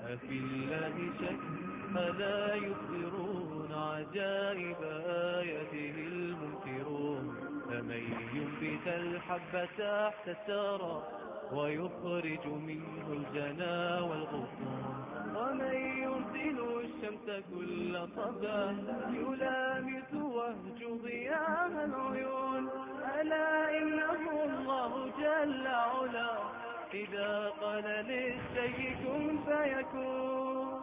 أفي الله شك ألا يخبرون عجائب آياته المنكرون فمن ينبت الحب تحت الثرى ويخرج منه الجنا والغصون ومن يرسل الشمس كل صباح يلامس وهج ضياء العيون ألا إنه الله جل علا إذا قال للشيء كن فيكون.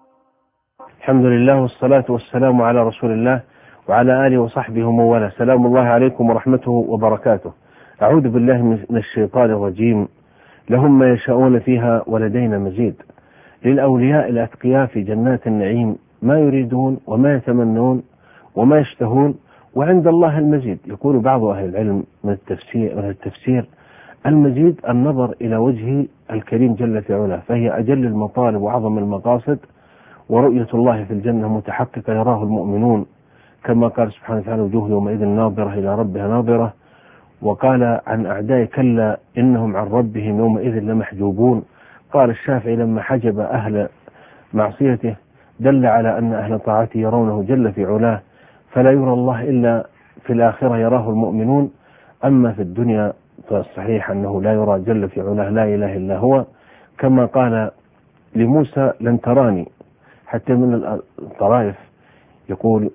الحمد لله والصلاة والسلام على رسول الله وعلى آله وصحبه ومن والاه. سلام الله عليكم ورحمته وبركاته. أعوذ بالله من الشيطان الرجيم. لهم ما يشاءون فيها ولدينا مزيد. للأولياء الأتقياء في جنات النعيم ما يريدون وما يتمنون وما يشتهون وعند الله المزيد. يقول بعض أهل العلم من التفسير المزيد النظر إلى وجه الكريم جل في علاه، فهي أجل المطالب وأعظم المقاصد، ورؤية الله في الجنة متحققة يراه المؤمنون كما قال سبحانه وتعالى وجوه يومئذ ناظرة إلى ربها ناظرة. وقال عن أعداء كلا إنهم عن ربهم يومئذ لمحجوبون. قال الشافعي لما حجب أهل معصيته دل على أن أهل طاعته يرونه جل في علاه، فلا يرى الله إلا في الآخرة يراه المؤمنون. أما في الدنيا فالصحيح أنه لا يرى جل في علاه لا إله إلا هو، كما قال لموسى لن تراني. حتى من الطرائف يقول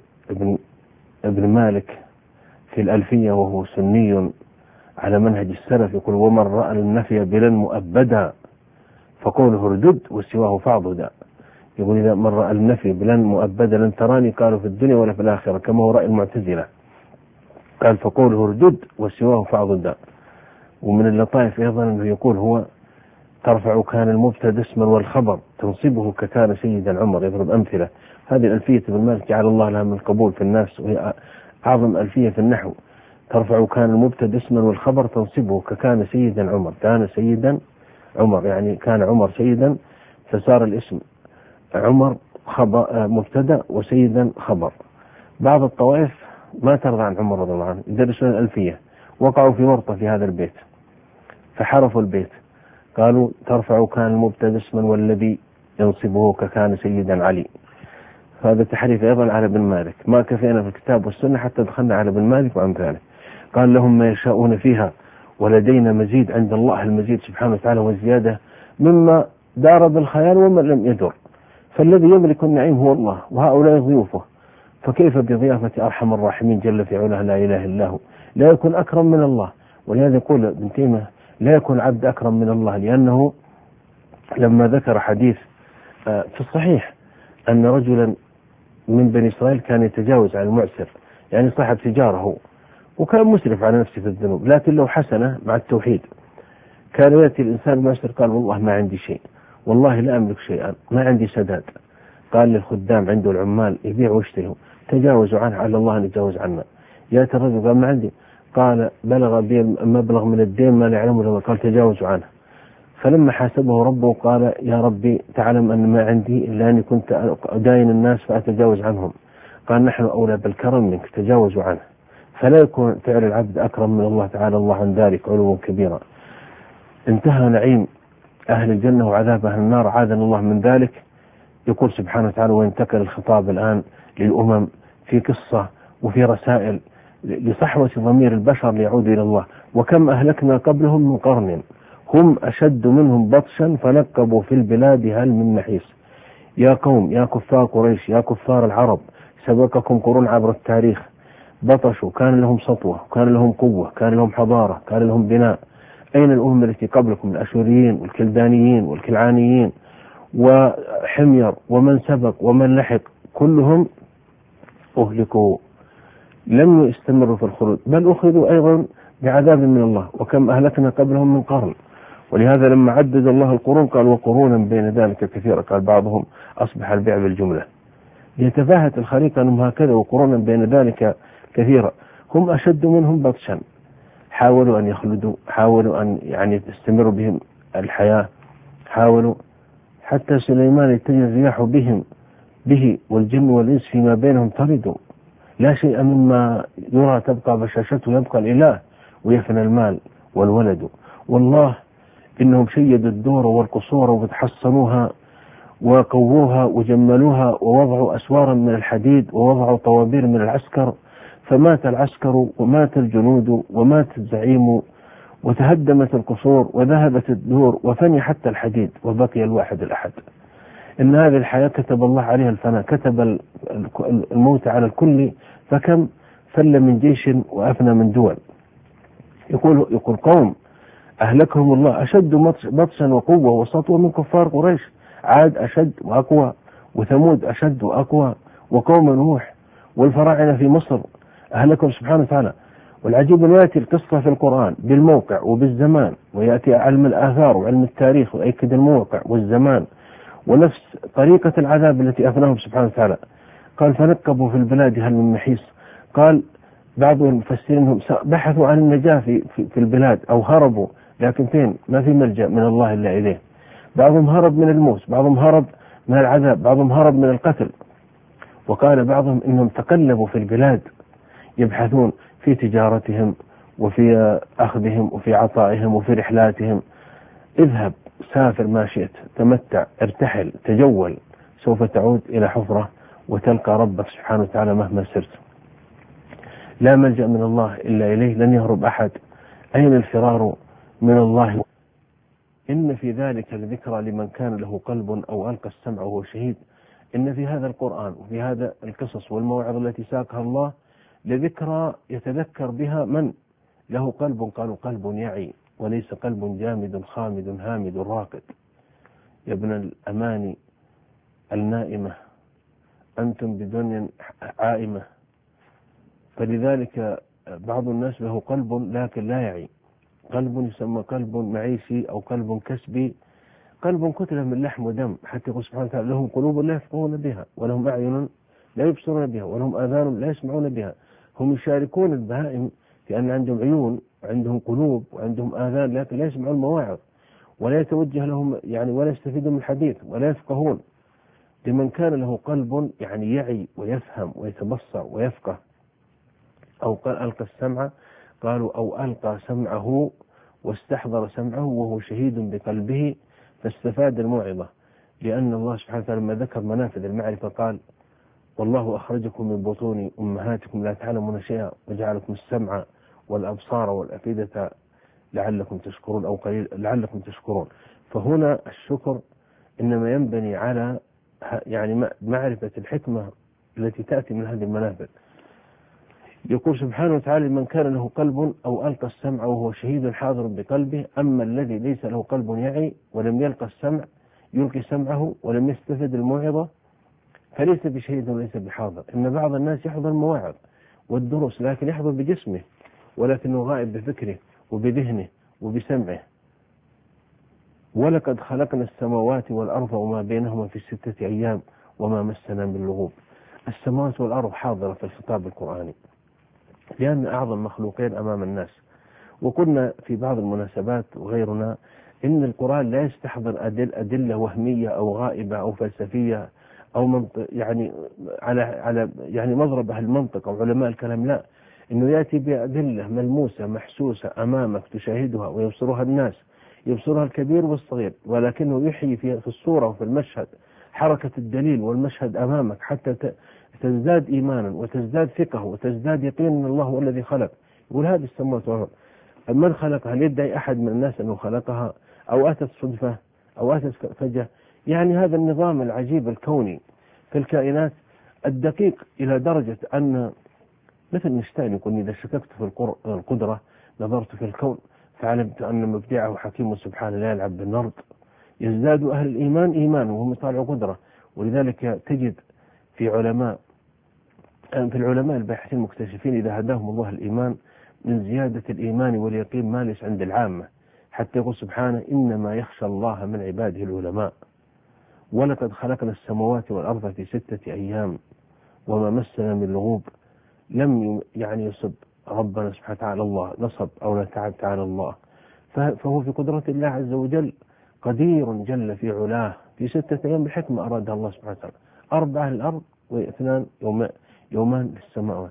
ابن مالك في الألفية وهو سني على منهج السلف، يقول ومن رأى النفي بلن مؤبدا فقوله اردد وسواه فاعضدا. يقول إذا من رأى النفي بلن مؤبدا لن تراني قالوا في الدنيا ولا في الآخرة، كما هو رأي المعتزلة قال فقوله اردد وسواه فاعضدا. ومن اللطائف أيضا أنه يقول هو ترفع كان المبتدا اسما والخبر تنصبه ككان سيدا عمر. يضرب أمثلة. هذه الألفية ابن مالك جعل الله لها من القبول في الناس، وهي أعظم ألفية في النحو. ترفع كان المبتدا اسما والخبر تنصبه ككان سيدا عمر. كان سيدا عمر يعني كان عمر سيدا فصار الاسم عمر مبتدا وسيدا خبر. بعض الطوائف ما ترضى عن عمر رضي الله عنه يدرسون الألفية، وقعوا في ورطة في هذا البيت فحرفوا البيت، قالوا ترفع كان المبتدا اسما والذي ينصبه ككان سيدا علي. هذا تحريف أيضا على ابن مالك. ما كفينا في الكتاب والسنة حتى دخلنا على ابن مالك وأمثاله. قال لهم ما يشاءون فيها ولدينا مزيد. عند الله المزيد سبحانه وتعالى والزيادة مما دار بالخيال وما لم يدر. فالذي يملك النعيم هو الله وهؤلاء ضيوفه، فكيف بضيافة أرحم الراحمين جل في علاه لا إله إلا هو. لا يكون أكرم من الله. ولهذا يقول ابن تيمية لا يكون عبد أكرم من الله، لأنه لما ذكر حديث في الصحيح أن رجلا من بني إسرائيل كان يتجاوز عن المعسر، يعني صاحب تجارة هو، وكان مسرف على نفسه في الذنوب، لكن له حسنة مع التوحيد. كان يأتي الإنسان المعسر قال والله ما عندي شيء، والله لا أملك شيئا، ما عندي سداد. قال للخدام عنده العمال يبيع ويشتروا، تجاوزوا عنه على الله أن يتجاوز عنا. يأتي الرجل قال ما عندي، قال بلغ بي مبلغ من الدين ما لا يعلمه لما، قال تجاوزوا عنه. فلما حاسبه ربه قال يا ربي تعلم أن ما عندي إلا أني كنت أداين الناس فأتجاوز عنهم. قال نحن أولى بالكرم منك تجاوزوا عنه. فلا يكون فعل العبد أكرم من الله تعالى الله عن ذلك علوا كبيرا. انتهى نعيم أهل الجنة وعذاب أهل النار، عاذنا الله من ذلك. يقول سبحانه وتعالى وينتقل الخطاب الآن للأمم في قصة وفي رسائل لصحوة ضمير البشر ليعود إلى الله. وكم أهلكنا قبلهم من قرن هم أشد منهم بطشا فنقبوا في البلاد هل من محيص. يا قوم يا كفار قريش يا كفار العرب سبقكم قرون عبر التاريخ بطشوا، كان لهم سطوة، كان لهم قوة، كان لهم حضارة، كان لهم بناء. أين الأمم التي قبلكم؟ الأشوريين والكلدانيين والكلعانيين وحمير ومن سبق ومن لحق كلهم أهلكوا، لم يستمروا في الخروج بل أخذوا أيضا بعذاب من الله. وكم أهلكنا قبلهم من قرن. ولهذا لما عدد الله القرون قال وقرونا بين ذلك كثيرة، قال بعضهم أصبح البيع بالجملة ليتفاهت الخليقة أنهم هكذا وقرونا بين ذلك كثيرة. هم أشد منهم بطشا، حاولوا أن يخلدوا، حاولوا أن يعني تستمر بهم الحياة، حاولوا حتى سليمان اتجه الرياح به والجن والإنس فيما بينهم طردوا. لا شيء مما يرى تبقى بشاشته، يبقى الإله ويفنى المال والولد. والله إنهم شيدوا الدور والقصور وتحصنوها وقووها وجملوها ووضعوا أسوارا من الحديد ووضعوا طوابير من العسكر، فمات العسكر ومات الجنود ومات الزعيم وتهدمت القصور وذهبت الدور وفني حتى الحديد وبقي الواحد الأحد. إن هذه الحياة كتب الله عليها الفناء، كتب الموت على الكل، فكم فل من جيش وأفنى من دول. يقول قوم أهلكهم الله أشد بطشا وقوة وسطوة من كفار قريش، عاد أشد وأقوى، وثمود أشد وأقوى، وقوم نوح والفراعنة في مصر أهلكهم سبحانه وتعالى. والعجيب أن يأتي القصة في القرآن بالموقع وبالزمان، ويأتي علم الآثار وعلم التاريخ ويأكد الموقع والزمان ونفس طريقة العذاب التي أفناهم سبحانه وتعالى. قال فنكبوا في البلاد هل من محيص. قال بعض المفسرين انهم بحثوا عن النجاة في البلاد أو هربوا، لكن فين؟ ما في ملجأ من الله إلا إليه. بعضهم هرب من الموت، بعضهم هرب من العذاب، بعضهم هرب من القتل. وقال بعضهم إنهم تقلبوا في البلاد يبحثون في تجارتهم وفي أخذهم وفي عطائهم وفي رحلاتهم. اذهب سافر ما شئت، تمتع، ارتحل، تجول، سوف تعود إلى حفرة وتلقى ربك سبحانه وتعالى مهما سرت. لا ملجأ من الله إلا إليه، لن يهرب أحد. أين الفرار من الله؟ إن في ذلك لذكرى لمن كان له قلب أو ألقى السمع وهو شهيد. إن في هذا القرآن وفي هذا القصص والموعظة التي ساقها الله لذكرى يتذكر بها من له قلب، قالوا قلب يعي وليس قلب جامد خامد هامد راقد. يا ابن الأماني النائمة أنتم بدنيا عائمة. فلذلك بعض الناس له قلب لكن لا يعي، قلب يسمى قلب معيشي أو قلب كسبي، قلب كتلة من لحم ودم. حتى يقول سبحانه وتعالى لهم قلوب لا يفقهون بها ولهم أعين لا يبصرون بها ولهم آذان لا يسمعون بها. هم يشاركون البهائم في أن عندهم عيون وعندهم قلوب وعندهم آذان، لكن لا يسمعون المواعظ ولا يتوجه لهم ولا يستفيدون من الحديث ولا يفقهون. لمن كان له قلب يعي ويفهم ويتبصر ويفقه. أو قال ألقى السمع، قالوا أو ألقى سمعه واستحضر سمعه وهو شهيد بقلبه فاستفاد الموعظة. لأن الله سبحانه وتعالى لما ذكر منافذ المعرفة قال والله أخرجكم من بطون أمهاتكم لا تعلمون شيئا وجعلكم السمع والأبصار والأفئدة لعلكم تشكرون أو قليل لعلكم تشكرون. فهنا الشكر إنما ينبني على معرفة الحكمة التي تأتي من هذه المنافذ. يقول سبحانه وتعالى من كان له قلب أو ألقى السمع وهو شهيد حاضر بقلبه. أما الذي ليس له قلب يعي ولم يلقى السمع يلقي سمعه ولم يستفد الموعظة فليس بشهيد وليس بحاضر. إن بعض الناس يحضر المواعظ والدروس لكن يحضر بجسمه ولكنه غائب بفكره وبذهنه وبسمعه. ولقد خلقنا السماوات والأرض وما بينهما في 6 أيام وما مسنا من لغوب. السماوات والأرض حاضرة في الخطاب القرآني لأن أعظم مخلوقين أمام الناس. وقلنا في بعض المناسبات وغيرنا إن القرآن لا يستحضر أدلة وهمية أو غائبة أو فلسفية أو منطق على مضرب أهل المنطق أو علماء الكلام، لا، إنه يأتي بأدلة ملموسة محسوسة أمامك تشاهدها ويبصرها الناس، يبصرها الكبير والصغير، ولكنه يحيي في الصورة وفي المشهد حركة الدليل والمشهد أمامك حتى تزداد إيمانا وتزداد ثقة وتزداد يقين أن الله هو الذي خلق. يقول هذه السماوات والأرض من خلقها؟ هل يدعي أحد من الناس أنه خلقها أو أتت صدفة أو أتت فجأة؟ هذا النظام العجيب الكوني في الكائنات الدقيق إلى درجة أن مثل نشتاين يقول إذا شككت في القدرة نظرت في الكون فعلمت أن مبدعه حكيم سبحانه لا يلعب بالنرد. يزداد أهل الإيمان إيمانا وهم يطالعوا قدرة. ولذلك تجد في العلماء الباحثين المكتشفين إذا هداهم الله الإيمان من زيادة الإيمان واليقين ما ليس عند العامة، حتى يقول سبحانه إنما يخشى الله من عباده العلماء. ولقد خلقنا السماوات والأرض في 6 أيام وما مسنا من لغوب. لم يصب ربنا سبحانه وتعالى الله نصب أو نتعب تعالى الله، فهو في قدرة الله عز وجل قدير جل في علاه. في 6 أيام بحكمة أرادها الله سبحانه وتعالى، 4 للأرض و2 يومان للسماوات.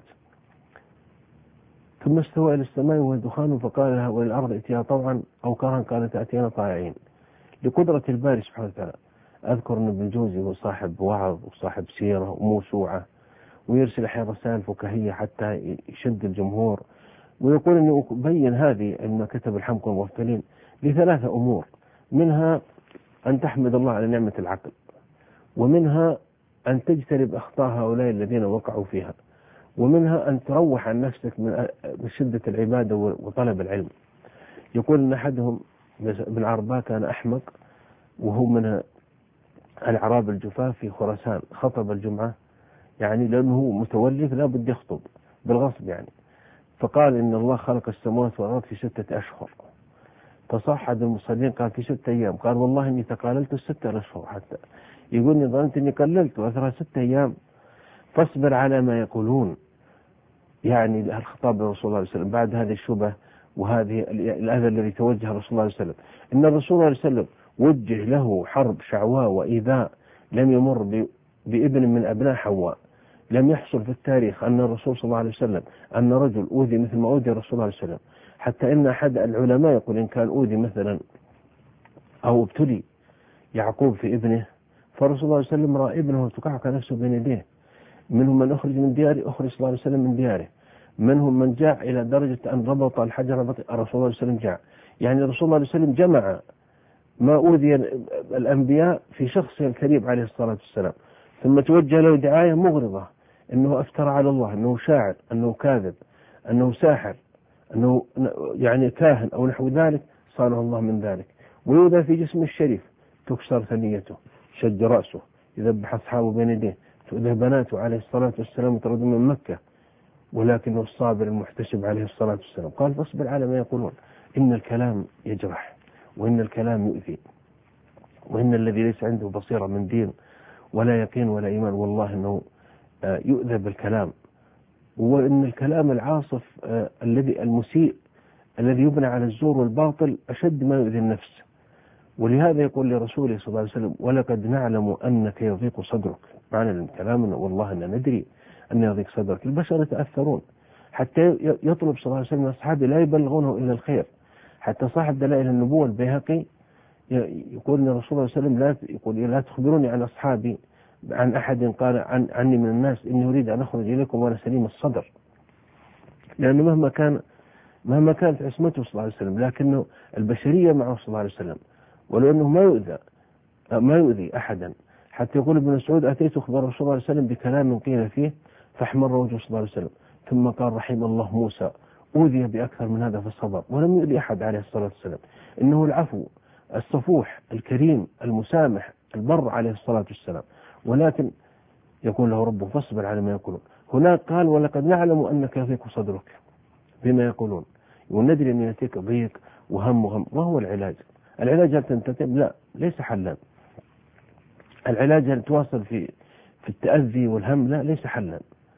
ثم استوى إلى السماء وهي دخان فقال لها وللأرض ائتيها طوعا أو كرها قالت أتينا طائعين. لقدرة الباري سبحانه وتعالى أذكر أن ابن الجوزي هو صاحب وعظ وصاحب سيرة وموسوعة، ويرسل أحيانا رسائل فكاهية حتى يشد الجمهور، ويقول أنه بين هذه أن كتب الحمقى والمغفلين لثلاثة أمور، منها أن تحمد الله على نعمة العقل، ومنها أن تجتنب أخطاء هؤلاء الذين وقعوا فيها، ومنها أن تروح عن نفسك من شدة العبادة وطلب العلم. يقول أن أحدهم بن عرباء كان أحمق، وهو من الأعراب الجفاف في خراسان، خطب الجمعة يعني لأنه متولي لا بد يخطب بالغصب يعني، فقال إن الله خلق السماوات والأرض في 6 أشهر، فصحد المصلين قال في 6 أيام، قال والله إني تقاللت 6 أشهر، حتى يقول إني ظننت إني قللت وأثرها 6 أيام. فاصبر على ما يقولون، يعني الخطاب للرسول صلى الله عليه وسلم بعد هذه الشبهة وهذه الأذى الذي توجه الرسول صلى الله عليه وسلم. إن الرسول صلى الله عليه وسلم وجه له حرب شعواء وإيذاء لم يمر بابن من أبناء حواء. لم يحصل في التاريخ أن الرسول صلى الله عليه وسلم أن رجل أوذي مثل ما أوذي الرسول صلى الله عليه وسلم، حتى إن أحد العلماء يقول إن كان أوذي مثلا أو ابتلي يعقوب في ابنه، فالرسول صلى الله عليه وسلم رأى ابنه تقعق نفسه بين يديه. منهم من أخرج من دياره، أخرج صلى الله عليه وسلم من دياره. منهم من جاع إلى درجة أن ربط الحجر، الرسول صلى الله عليه وسلم جاع. يعني الرسول صلى الله عليه وسلم جمع ما أوذي الأنبياء في شخصه الكريم عليه الصلاة والسلام، ثم توجه له دعاية مغرضة أنه أفترى على الله، أنه شاعر، أنه كاذب، أنه ساحر، أنه يعني كاهن أو نحو ذلك، صانه الله من ذلك. ويوذى في جسم الشريف، تكسر ثنيته، شج رأسه، يذبح أصحابه بين يديه، تؤذى بناته عليه الصلاة والسلام وترد من مكة، ولكنه الصابر المحتسب عليه الصلاة والسلام. قال فاصبر على ما يقولون، إن الكلام يجرح، وإن الكلام يؤذي، وإن الذي ليس عنده بصيرة من دين ولا يقين ولا إيمان والله أنه يؤذى بالكلام. وإن الكلام العاصف الذي المسيء الذي يبنى على الزور والباطل أشد ما يؤذي النفس. ولهذا يقول لرسوله صلى الله عليه وسلم ولقد نعلم أنك يضيق صدرك، معنى الكلام والله أننا ندري أن يضيق صدرك. البشر يتأثرون، حتى يطلب صلى الله عليه وسلم أصحابه لا يبلغونه إلا الخير. حتى صاحب دلائل النبوة البيهقي يقول أن الرسول صلى الله عليه وسلم لا تخبروني عن أصحابي، عن أحد قال عني من الناس إني أريد أن أخرج إليكم وأنا سليم الصدر. لأنه مهما كانت عصمته صلى الله عليه وسلم، لكنه البشرية معه صلى الله عليه وسلم، ولو أنه ما يؤذي أحدا. حتى يقول ابن مسعود أتيت أخبر الرسول صلى الله عليه وسلم بكلام قيل فيه فاحمر وجهه صلى الله عليه وسلم، ثم قال رحم الله موسى أوذي بأكثر من هذا فالصبر، ولم يؤذي أحد عليه الصلاة والسلام. إنه العفو الصفوح الكريم المسامح البر عليه الصلاة والسلام. ولكن يقول له ربه فاصبر على ما يقولون. هناك قال ولقد نعلم أنك يضيق صدرك بما يقولون، وندري أن يأتيك ضيق وهم. ما هو العلاج؟ العلاج هل تنتتب؟ لا، ليس حلا. العلاج هل تواصل في التأذي والهم؟ لا، ليس حلا.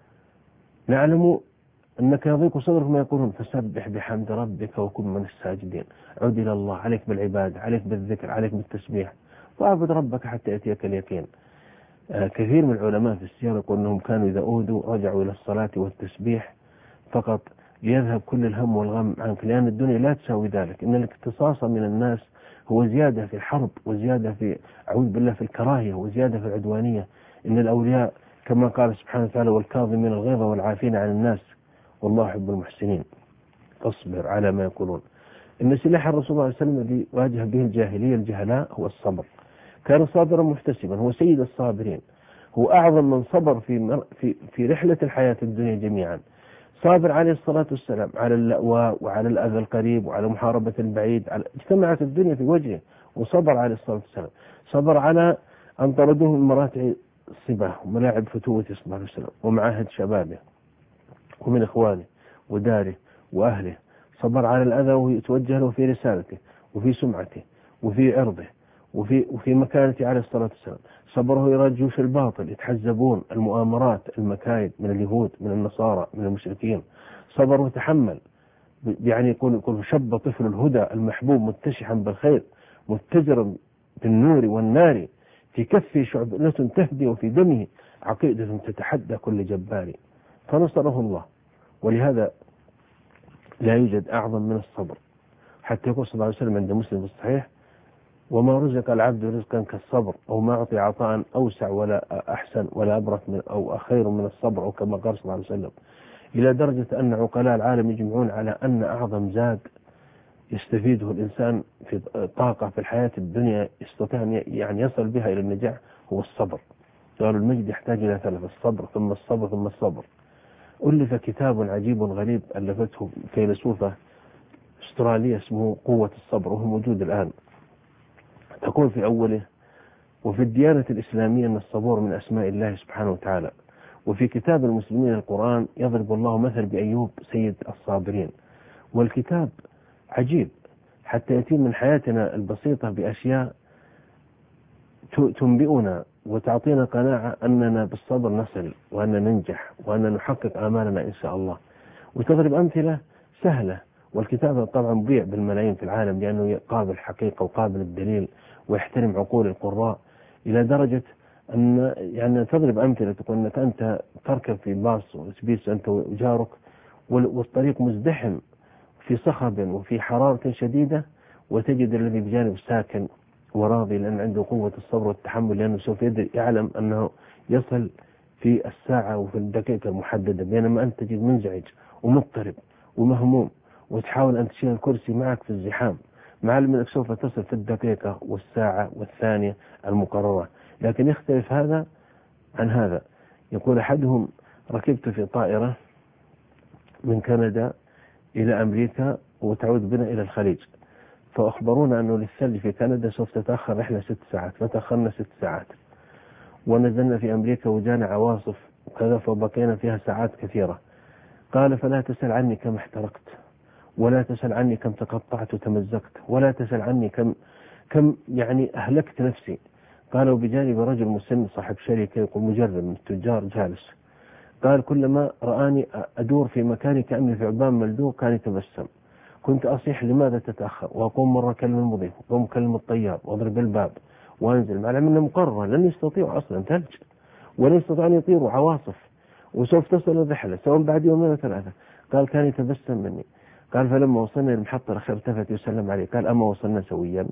نعلم أنك يضيق صدرك ما يقولون، فسبح بحمد ربك وكن من الساجدين. عد إلى الله، عليك بالعبادة، عليك بالذكر، عليك بالتسبيح، واعبد ربك حتى يأتيك اليقين. كثير من العلماء في السيرة يقول أنهم كانوا إذا أوذوا رجعوا إلى الصلاة والتسبيح فقط ليذهب كل الهم والغم عنك، لأن الدنيا لا تساوي ذلك. إن الاقتصاص من الناس هو زيادة في الحرب، وزيادة في أعوذ بالله في الكراهية، وزيادة في العدوانية. إن الأولياء كما قال سبحانه وتعالى والكاظمين الغيظ والعافين عن الناس والله يحب المحسنين. فاصبر على ما يقولون. إن سلاح الرسول صلى الله عليه وسلم الذي واجه به الجاهلية الجهلاء هو الصبر. كان صابرا محتسبا، هو سيد الصابرين، هو أعظم من صبر في رحلة الحياة الدنيا جميعا. صابر عليه الصلاة والسلام على اللأواء وعلى الأذى القريب وعلى محاربة البعيد، اجتمعت الدنيا في وجهه وصبر عليه الصلاة والسلام. صبر على أن طردوه من مراتع الصبا وملاعب فتوته صلى الله عليه وسلم ومعاهد شبابه ومن إخوانه وداره وأهله. صبر على الأذى ويتوجه له في رسالته وفي سمعته وفي عرضه وفي مكانته عليه الصلاة والسلام. صبره يرى جيوش الباطل يتحزبون المؤامرات المكايد من اليهود من النصارى من المشركين. صبر وتحمل، يعني يكون شب طفل الهدى المحبوب متشحا بالخير متجرا بالنور والنار، في كفه شعبلة تهدي وفي دمه عقيدة تتحدى كل جبار، فنصره الله. ولهذا لا يوجد أعظم من الصبر. حتى يقول صلى الله عليه وسلم عند مسلم في الصحيح وما رزق العبد رزقا كالصبر، أو ما أعطي عطاء أوسع ولا أحسن ولا أبرك من أو خير من الصبر، أو كما قال صلى الله عليه وسلم، إلى درجة أن عقلاء العالم يجمعون على أن أعظم زاد يستفيده الإنسان في طاقة في الحياة الدنيا يستطيع أن يعني يصل بها إلى النجاح هو الصبر. قالوا المجد يحتاج إلى ثلاث: الصبر ثم الصبر ثم الصبر. ألف كتاب عجيب غريب ألفته فيلسوفة استرالية اسمه قوة الصبر، وهو موجود الآن. تقول في أوله: وفي الديانة الإسلامية أن الصبور من أسماء الله سبحانه وتعالى، وفي كتاب المسلمين القرآن يضرب الله مثل بأيوب سيد الصابرين. والكتاب عجيب حتى يتم من حياتنا البسيطة بأشياء تنبئنا وتعطينا قناعة أننا بالصبر نصل وأننا ننجح وأننا نحقق آمالنا إن شاء الله، وتضرب أمثلة سهلة. والكتاب طبعا بيع بالملايين في العالم لأنه قابل حقيقة وقابل الدليل ويحترم عقول القراء، إلى درجة أن يعني تضرب أمثلة تقول أنك أنت تركب في باص وتبيس أنت وجارك والطريق مزدحم في صخب وفي حرارة شديدة، وتجد الذي بجانب ساكن وراضي لأن عنده قوة الصبر والتحمل، لأنه سوف يعلم أنه يصل في الساعة وفي الدقيقة المحددة، بينما أنت تجد منزعج ومضطرب ومهموم وتحاول أن تشيل الكرسي معك في الزحام، مع أنك سوف تصل في الدقيقة والساعة والثانية المقررة. لكن يختلف هذا عن هذا. يقول أحدهم: ركبت في طائرة من كندا إلى أمريكا وتعود بنا إلى الخليج، فأخبرونا أنه للثلج في كندا سوف تتأخر رحلة 6 ساعات، فتأخرنا 6 ساعات، ونزلنا في أمريكا وجانا عواصف وكذا فبقينا فيها ساعات كثيرة. قال: فلا تسأل عني كم احترقت، ولا تسأل عني كم تقطعت وتمزقت، ولا تسأل عني كم يعني أهلكت نفسي. قالوا بجانب رجل مسن صاحب شركة يقول مجرب من التجار جالس، قال: كلما رآني أدور في مكاني كأني ثعبان ملدوغ كان يتبسم، كنت أصيح لماذا تتأخر، وأقوم مرة أكلم المضيف وأقوم أكلم الطيار وأضرب الباب وأنزل، مع أنه مقرر لن يستطيعوا أصلا ثلج ولن يستطيعوا أن يطيروا عواصف وسوف تصل الرحلة سواء بعد يومين أو 3. قال: كان يتبسم مني. قال: فلما وصلنا للمحطة الأخيرة التفت يسلم عليه، قال: أما وصلنا سويا؟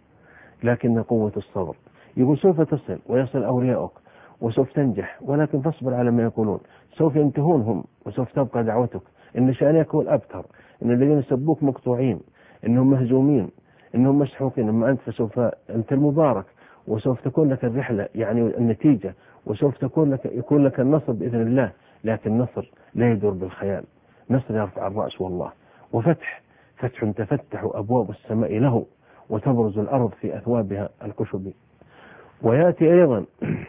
لكن قوة الصبر. يقول: سوف تصل ويصل أولياؤك وسوف تنجح، ولكن فاصبر على ما يقولون، سوف ينتهون هم وسوف تبقى دعوتك، إن شأنك هو الأبتر، إن الذين يسبوك مقطوعين، إنهم مهزومين، إنهم مسحوقين، أما أنت فسوف أنت المبارك، وسوف تكون لك الرحلة يعني النتيجة، وسوف يكون لك النصر بإذن الله. لكن النصر لا يدور بالخيال، نصر يرفع الرأس والله، وفتح تفتح أبواب السماء له وتبرز الأرض في أثوابها الكشب. ويأتي أيضا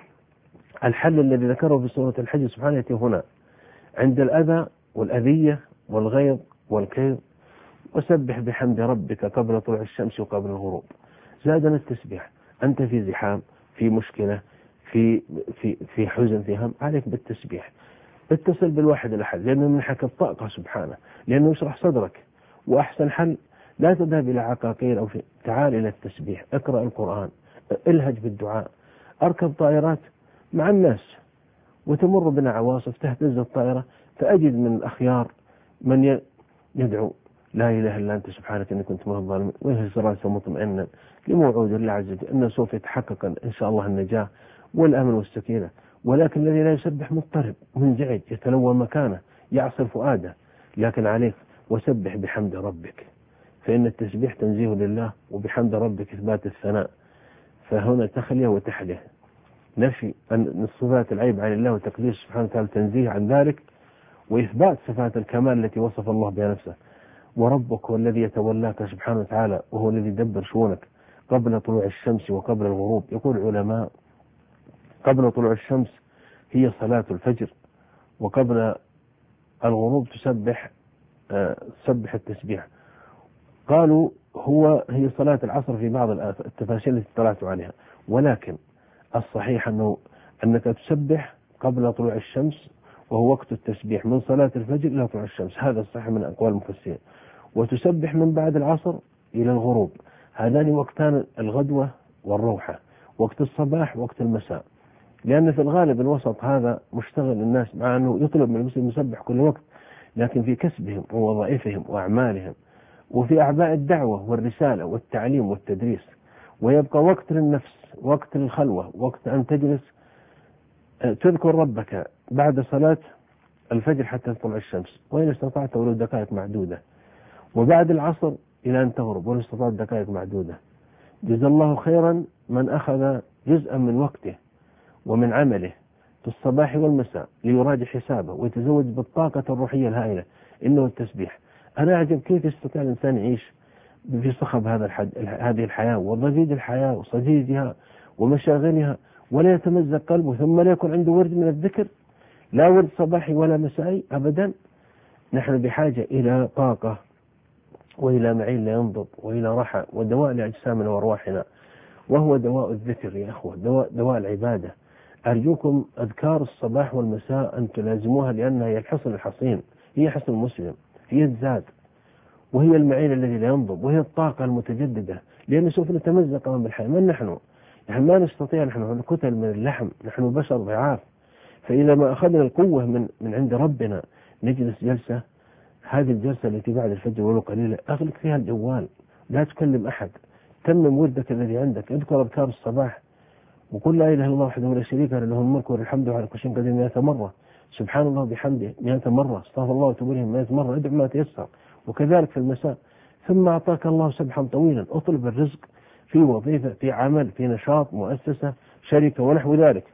الحل الذي ذكره في سورة الحج سبحانه يأتي هنا عند الأذى والأذية والغيظ والكيد: وسبح بحمد ربك قبل طلوع الشمس وقبل الغروب. زادنا التسبيح. أنت في زحام، في مشكلة، في حزن، في هم، عليك بالتسبيح. اتصل بالواحد الأحد لأنه منحك الطاقة سبحانه، لأنه يشرح صدرك. وأحسن حل لا تذهب إلى عقاقير أو تعال إلى التسبيح، اقرأ القرآن، الهج بالدعاء، أركب طائرات مع الناس وتمر بنا عواصف تهتز الطائرة، فأجد من الأخيار من يدعو: لا إله إلا أنت سبحانك إني كنت من الظالمين، ويهز رأسه مطمئنا لموعود الله عز وجل أنه سوف يتحقق إن شاء الله النجاة والأمن والسكينة. ولكن الذي لا يسبح مضطرب منزعج يتلوى مكانه يعصر فؤاده. لكن عليك وسبح بحمد ربك، فإن التسبيح تنزيه لله، وبحمد ربك إثبات الثناء، فهنا تخلية وتحلية، نفي أن صفات العيب عن الله وتقديس سبحانه وتعالى تنزيه عن ذلك، وإثبات صفات الكمال التي وصف الله بها نفسه. وربك هو الذي يتولاك سبحانه وتعالى، وهو الذي يدبر شؤونك قبل طلوع الشمس وقبل الغروب. يقول العلماء: قبل طلوع الشمس هي صلاة الفجر، وقبل الغروب تسبح التسبيح. قالوا هي صلاة العصر في بعض التفاسير التي اطلعت عليها، ولكن الصحيح أنك تسبح قبل طلوع الشمس، وهو وقت التسبيح من صلاة الفجر إلى طلوع الشمس، هذا الصحيح من أقوال المفسرين. وتسبح من بعد العصر إلى الغروب، هذان وقتان الغدوة والروحة، وقت الصباح وقت المساء. لأن في الغالب الوسط هذا مشتغل الناس، مع أنه يطلب من المسلم يسبح كل وقت، لكن في كسبهم ووظائفهم وأعمالهم، وفي أعباء الدعوة والرسالة والتعليم والتدريس. ويبقى وقت للنفس، وقت للخلوة، وقت أن تجلس تذكر ربك بعد صلاة الفجر حتى تطلع الشمس، وإن استطعت ولو دقائق معدودة، وبعد العصر إلى أن تغرب ولو استطعت دقائق معدودة. جزا الله خيرا من أخذ جزءا من وقته ومن عمله في الصباح والمساء ليراجع حسابه ويتزوج بالطاقة الروحية الهائلة، إنه التسبيح. أنا أعجب كيف يستطيع الإنسان يعيش في صخب هذه الحياة وضجيج الحياة وصجيجها ومشاغلها ولا يتمزق قلبه، ثم لا يكون عنده ورد من الذكر، لا ورد صباحي ولا مسائي أبدا. نحن بحاجة إلى طاقة وإلى معين لا ينضب وإلى راحة ودواء لأجسامنا وأرواحنا، وهو دواء الذكر يا أخوة، دواء العبادة. أرجوكم أذكار الصباح والمساء أن تلازموها، لأنها هي الحصن الحصين، هي حصن المسلم، هي الزاد، وهي المعين الذي لا ينضب، وهي الطاقة المتجددة، لأن سوف نتمزق أمام الحياة. من نحن ما نستطيع، نحن كتل من اللحم، نحن بشر ضعاف. فإذا ما أخذنا القوة من عند ربنا نجلس جلسة، هذه الجلسة التي بعد الفجر ولو قليلة أغلق فيها الجوال، لا تكلم أحد، تمم وردك الذي عندك، اذكر أذكار الصباح وقل لا إله إلا الله وحده لا شريك له، له الملك والحمد على كل شيء قدير 100 مرة، سبحان الله بحمده 100 مرة، استغفر الله وتوب إليه 100 مرة، ادع ما تيسر. وكذلك في المساء. ثم أعطاك الله سبحا طويلا، اطلب الرزق في وظيفة، في عمل، في نشاط، مؤسسة، شركة ونحو ذلك.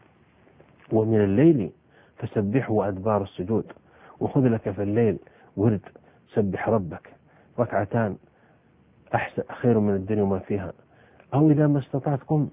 ومن الليل فسبحه أدبار السجود، وخذ لك في الليل ورد سبح ربك ركعتان أحسن خير من الدنيا وما فيها. أو إذا ما استطعت قم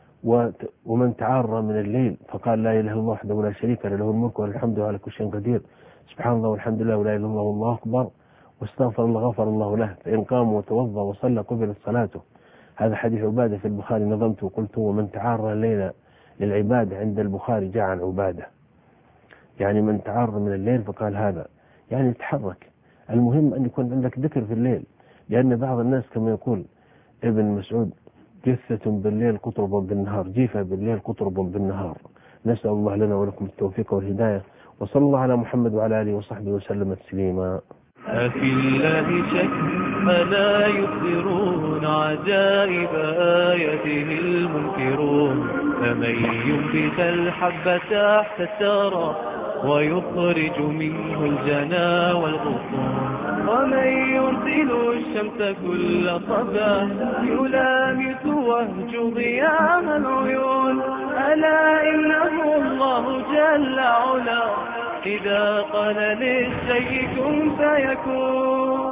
ومن تعار من الليل فقال لا إله إلا الله وحده لا شريك له، له الملك والحمد على كل شيء قدير، سبحان الله والحمد لله ولا إله إلا الله والله أكبر، واستغفر الله غفر الله له، فإن قام وتوضأ وصلى قبلت صلاته. هذا حديث عبادة في البخاري، نظمته وقلت ومن تعار الليل للعبادة عند البخاري جاء عن عبادة، يعني من تعار من الليل فقال هذا، يعني تحرك. المهم أن يكون عندك ذكر في الليل، لأن بعض الناس كما يقول ابن مسعود جثة بالليل قطرب بالنهار، جيفة بالليل قطرب بالنهار. نسأل الله لنا ولكم التوفيق والهداية، وصلى الله على محمد وعلى آله وصحبه وسلم تسليما. أفي الله شك ألا يخبرون عجائب آياته المنكرون، فمن ينبت الحب تحت الثرى ويخرج منه الجنى والغصون، ومن يرسل الشمس كل صباح يلامس وهج ضياء العيون، ألا إنه الله جل علا إذا قال للشيء كن فيكون.